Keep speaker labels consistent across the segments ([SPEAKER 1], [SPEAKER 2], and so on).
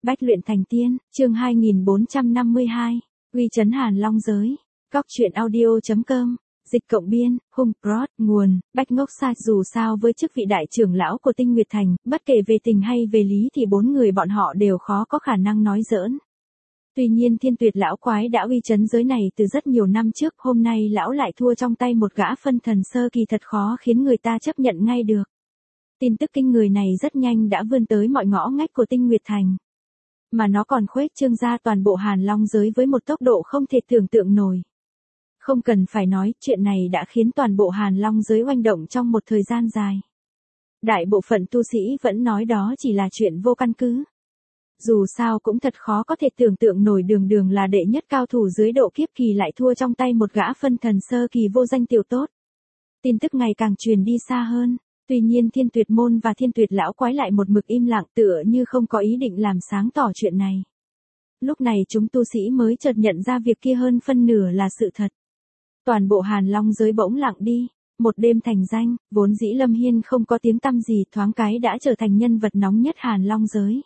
[SPEAKER 1] Bách luyện thành tiên, chương 2452, uy chấn Hàn Long giới. Góc truyện audio.com, dịch cộng biên, Hùng Prod, nguồn, Bách Ngốc Sai. Dù sao với chức vị đại trưởng lão của Tinh Nguyệt Thành, bất kể về tình hay về lý thì bốn người bọn họ đều khó có khả năng nói giỡn. Tuy nhiên Thiên Tuyệt lão quái đã uy chấn giới này từ rất nhiều năm trước, hôm nay lão lại thua trong tay một gã phân thần sơ kỳ thật khó khiến người ta chấp nhận ngay được. Tin tức kinh người này rất nhanh đã vươn tới mọi ngõ ngách của Tinh Nguyệt Thành. Mà nó còn khuếch trương ra toàn bộ Hàn Long giới với một tốc độ không thể tưởng tượng nổi. Không cần phải nói, chuyện này đã khiến toàn bộ Hàn Long giới oanh động trong một thời gian dài. Đại bộ phận tu sĩ vẫn nói đó chỉ là chuyện vô căn cứ. Dù sao cũng thật khó có thể tưởng tượng nổi đường đường là đệ nhất cao thủ dưới độ kiếp kỳ lại thua trong tay một gã phân thần sơ kỳ vô danh tiểu tốt. Tin tức ngày càng truyền đi xa hơn. Tuy nhiên Thiên Tuyệt môn và Thiên Tuyệt lão quái lại một mực im lặng, tựa như không có ý định làm sáng tỏ chuyện này. Lúc này chúng tu sĩ mới chợt nhận ra việc kia hơn phân nửa là sự thật. Toàn bộ Hàn Long giới bỗng lặng đi. Một đêm thành danh, vốn dĩ Lâm Hiên không có tiếng tăm gì, thoáng cái đã trở thành nhân vật nóng nhất Hàn Long giới.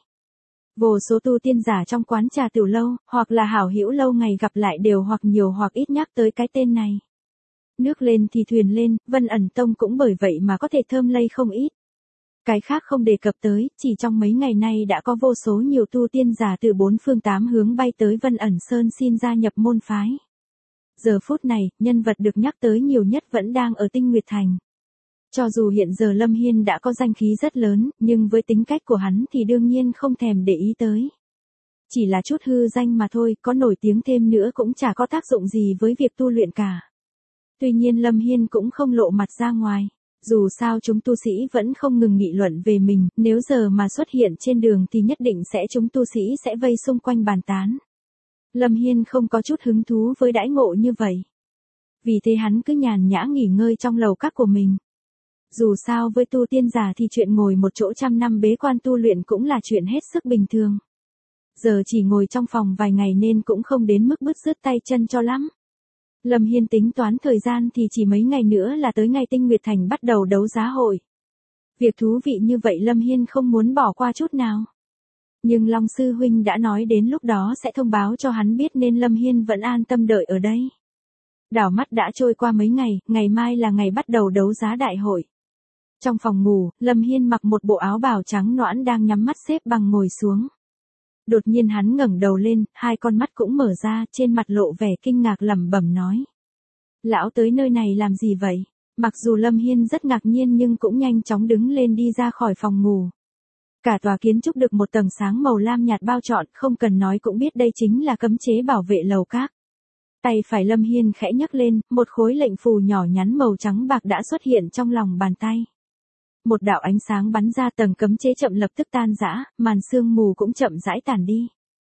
[SPEAKER 1] Vô số tu tiên giả trong quán trà tiểu lâu, hoặc là hảo hữu lâu ngày gặp lại đều hoặc nhiều hoặc ít nhắc tới cái tên này. Nước lên thì thuyền lên, Vân Ẩn Tông cũng bởi vậy mà có thể thơm lây không ít. Cái khác không đề cập tới, chỉ trong mấy ngày nay đã có vô số nhiều tu tiên giả từ bốn phương tám hướng bay tới Vân Ẩn Sơn xin gia nhập môn phái. Giờ phút này, nhân vật được nhắc tới nhiều nhất vẫn đang ở Tinh Nguyệt Thành. Cho dù hiện giờ Lâm Hiên đã có danh khí rất lớn, nhưng với tính cách của hắn thì đương nhiên không thèm để ý tới. Chỉ là chút hư danh mà thôi, có nổi tiếng thêm nữa cũng chả có tác dụng gì với việc tu luyện cả. Tuy nhiên Lâm Hiên cũng không lộ mặt ra ngoài. Dù sao chúng tu sĩ vẫn không ngừng nghị luận về mình, nếu giờ mà xuất hiện trên đường thì nhất định chúng tu sĩ sẽ vây xung quanh bàn tán. Lâm Hiên không có chút hứng thú với đãi ngộ như vậy. Vì thế hắn cứ nhàn nhã nghỉ ngơi trong lầu các của mình. Dù sao với tu tiên giả thì chuyện ngồi một chỗ trăm năm bế quan tu luyện cũng là chuyện hết sức bình thường. Giờ chỉ ngồi trong phòng vài ngày nên cũng không đến mức bứt rứt tay chân cho lắm. Lâm Hiên tính toán thời gian thì chỉ mấy ngày nữa là tới ngày Tinh Nguyệt Thành bắt đầu đấu giá hội. Việc thú vị như vậy Lâm Hiên không muốn bỏ qua chút nào. Nhưng Long Sư Huynh đã nói đến lúc đó sẽ thông báo cho hắn biết nên Lâm Hiên vẫn an tâm đợi ở đây. Đảo mắt đã trôi qua mấy ngày, ngày mai là ngày bắt đầu đấu giá đại hội. Trong phòng ngủ, Lâm Hiên mặc một bộ áo bào trắng nõn đang nhắm mắt xếp bằng ngồi xuống. Đột nhiên hắn ngẩng đầu lên, hai con mắt cũng mở ra, trên mặt lộ vẻ kinh ngạc lẩm bẩm nói. Lão tới nơi này làm gì vậy? Mặc dù Lâm Hiên rất ngạc nhiên nhưng cũng nhanh chóng đứng lên đi ra khỏi phòng ngủ. Cả tòa kiến trúc được một tầng sáng màu lam nhạt bao trọn, không cần nói cũng biết đây chính là cấm chế bảo vệ lầu các. Tay phải Lâm Hiên khẽ nhấc lên, một khối lệnh phù nhỏ nhắn màu trắng bạc đã xuất hiện trong lòng bàn tay. Một đạo ánh sáng bắn ra, tầng cấm chế chậm lập tức tan rã, màn sương mù cũng chậm rãi tản đi.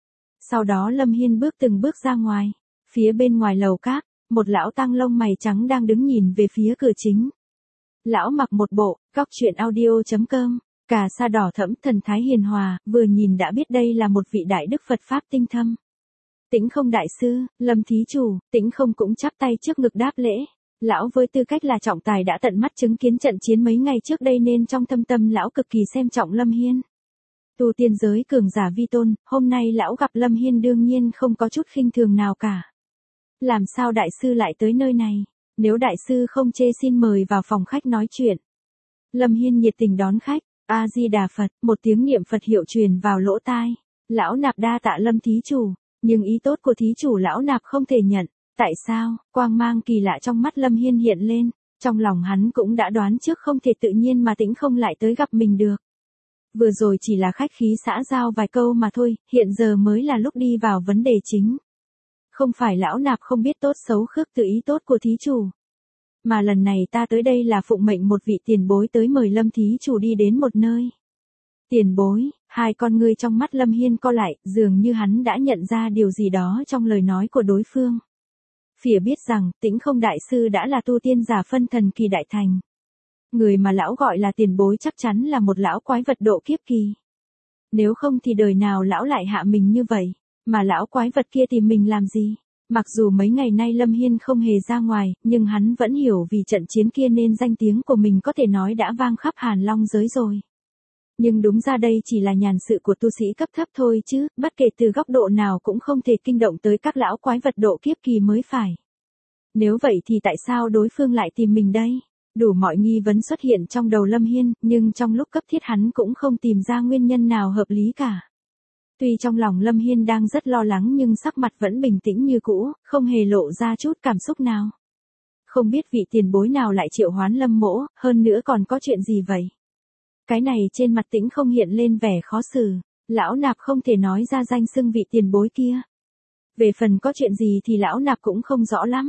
[SPEAKER 1] Sau đó Lâm Hiên bước từng bước ra ngoài. Phía bên ngoài lầu các, một lão tăng lông mày trắng đang đứng nhìn về phía cửa chính. Lão mặc một bộ, góc truyện audio.com, cà sa đỏ thẫm, thần thái hiền hòa, vừa nhìn đã biết đây là một vị đại đức Phật Pháp tinh thâm. Tĩnh Không đại sư, Lâm thí chủ. Tĩnh Không cũng chắp tay trước ngực đáp lễ. Lão với tư cách là trọng tài đã tận mắt chứng kiến trận chiến mấy ngày trước đây nên trong thâm tâm lão cực kỳ xem trọng Lâm Hiên. Tu tiên giới cường giả vi tôn, hôm nay lão gặp Lâm Hiên đương nhiên không có chút khinh thường nào cả. Làm sao đại sư lại tới nơi này? Nếu đại sư không chê xin mời vào phòng khách nói chuyện. Lâm Hiên nhiệt tình đón khách. A Di Đà Phật, một tiếng niệm Phật hiệu truyền vào lỗ tai. Lão nạp đa tạ Lâm thí chủ, nhưng ý tốt của thí chủ lão nạp không thể nhận. Tại sao? Quang mang kỳ lạ trong mắt Lâm Hiên hiện lên, trong lòng hắn cũng đã đoán trước không thể tự nhiên mà Tĩnh Không lại tới gặp mình được. Vừa rồi chỉ là khách khí xã giao vài câu mà thôi, hiện giờ mới là lúc đi vào vấn đề chính. Không phải lão nạp không biết tốt xấu khước từ ý tốt của thí chủ. Mà lần này ta tới đây là phụng mệnh một vị tiền bối tới mời Lâm thí chủ đi đến một nơi. Tiền bối, hai con ngươi trong mắt Lâm Hiên co lại, dường như hắn đã nhận ra điều gì đó trong lời nói của đối phương. Phỉa biết rằng, Tĩnh Không đại sư đã là tu tiên giả phân thần kỳ đại thành. Người mà lão gọi là tiền bối chắc chắn là một lão quái vật độ kiếp kỳ. Nếu không thì đời nào lão lại hạ mình như vậy, mà lão quái vật kia tìm mình làm gì? Mặc dù mấy ngày nay Lâm Hiên không hề ra ngoài, nhưng hắn vẫn hiểu vì trận chiến kia nên danh tiếng của mình có thể nói đã vang khắp Hàn Long giới rồi. Nhưng đúng ra đây chỉ là nhàn sự của tu sĩ cấp thấp thôi chứ, bất kể từ góc độ nào cũng không thể kinh động tới các lão quái vật độ kiếp kỳ mới phải. Nếu vậy thì tại sao đối phương lại tìm mình đây? Đủ mọi nghi vấn xuất hiện trong đầu Lâm Hiên, nhưng trong lúc cấp thiết hắn cũng không tìm ra nguyên nhân nào hợp lý cả. Tuy trong lòng Lâm Hiên đang rất lo lắng nhưng sắc mặt vẫn bình tĩnh như cũ, không hề lộ ra chút cảm xúc nào. Không biết vị tiền bối nào lại triệu hoán Lâm mỗ, hơn nữa còn có chuyện gì vậy? Cái này trên mặt Tĩnh không hiện lên vẻ khó xử, lão nạp không thể nói ra danh xưng vị tiền bối kia. Về phần có chuyện gì thì lão nạp cũng không rõ lắm.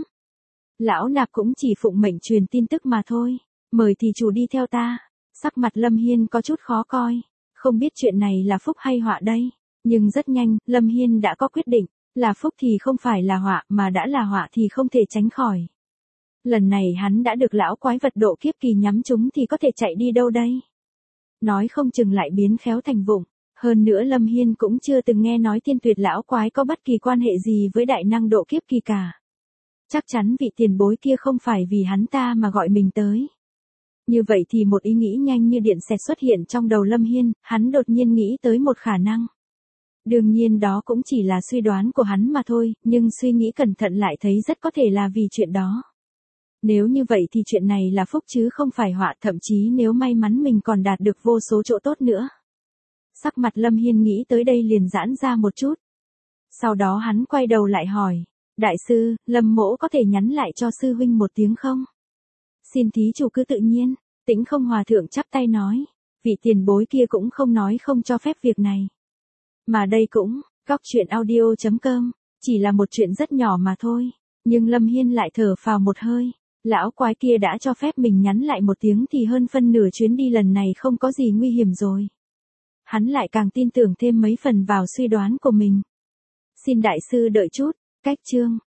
[SPEAKER 1] Lão nạp cũng chỉ phụng mệnh truyền tin tức mà thôi, mời thì chủ đi theo ta. Sắc mặt Lâm Hiên có chút khó coi, không biết chuyện này là phúc hay họa đây. Nhưng rất nhanh, Lâm Hiên đã có quyết định, là phúc thì không phải là họa, mà đã là họa thì không thể tránh khỏi. Lần này hắn đã được lão quái vật độ kiếp kỳ nhắm trúng thì có thể chạy đi đâu đây? Nói không chừng lại biến khéo thành vụng. Hơn nữa Lâm Hiên cũng chưa từng nghe nói Thiên Tuyệt lão quái có bất kỳ quan hệ gì với đại năng độ kiếp kỳ cả. Chắc chắn vị tiền bối kia không phải vì hắn ta mà gọi mình tới. Như vậy thì một ý nghĩ nhanh như điện xẹt xuất hiện trong đầu Lâm Hiên, hắn đột nhiên nghĩ tới một khả năng. Đương nhiên đó cũng chỉ là suy đoán của hắn mà thôi, nhưng suy nghĩ cẩn thận lại thấy rất có thể là vì chuyện đó. Nếu như vậy thì chuyện này là phúc chứ không phải họa, thậm chí nếu may mắn mình còn đạt được vô số chỗ tốt nữa. Sắc mặt Lâm Hiên nghĩ tới đây liền giãn ra một chút. Sau đó hắn quay đầu lại hỏi, đại sư, Lâm mỗ có thể nhắn lại cho sư huynh một tiếng không? Xin thí chủ cứ tự nhiên. Tĩnh không hòa thượng chắp tay nói, vị tiền bối kia cũng không nói không cho phép việc này. Mà đây cũng, Cóc Truyện Audio.com, chỉ là một chuyện rất nhỏ mà thôi. Nhưng Lâm Hiên lại thở phào một hơi, lão quái kia đã cho phép mình nhắn lại một tiếng thì hơn phân nửa chuyến đi lần này không có gì nguy hiểm rồi. Hắn lại càng tin tưởng thêm mấy phần vào suy đoán của mình. Xin đại sư đợi chút, cách chương.